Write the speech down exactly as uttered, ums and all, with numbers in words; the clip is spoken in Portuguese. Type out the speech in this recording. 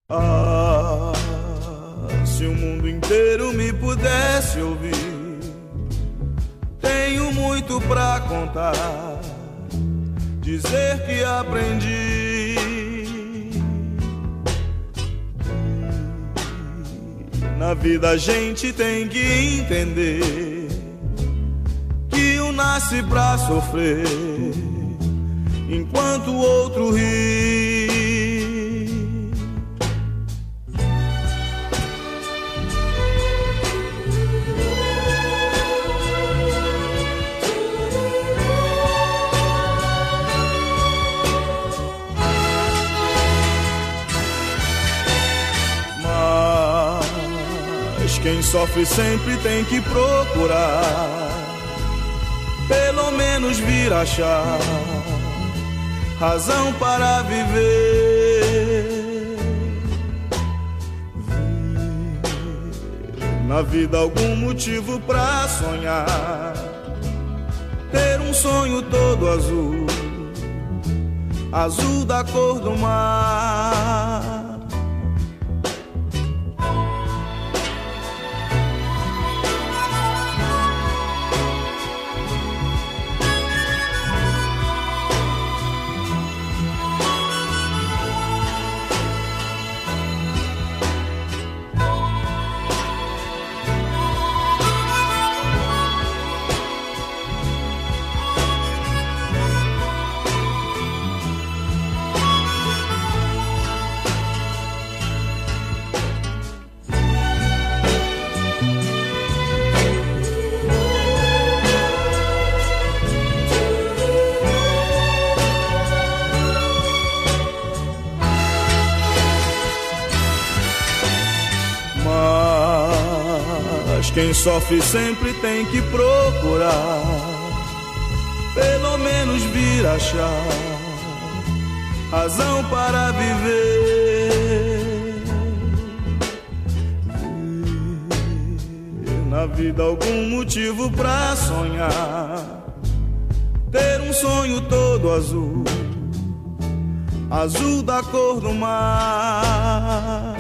Ah, se o mundo inteiro me pudesse ouvir, tenho muito pra contar, dizer que aprendi. Na vida a gente tem que entender que um nasce pra sofrer, enquanto o outro ri. Mas quem sofre sempre tem que procurar, pelo menos vir achar razão para viver. Ver na vida algum motivo pra sonhar, ter um sonho todo azul, azul da cor do mar. Quem sofre sempre tem que procurar, pelo menos vir achar razão para viver. Ver na vida algum motivo pra sonhar, ter um sonho todo azul, azul da cor do mar.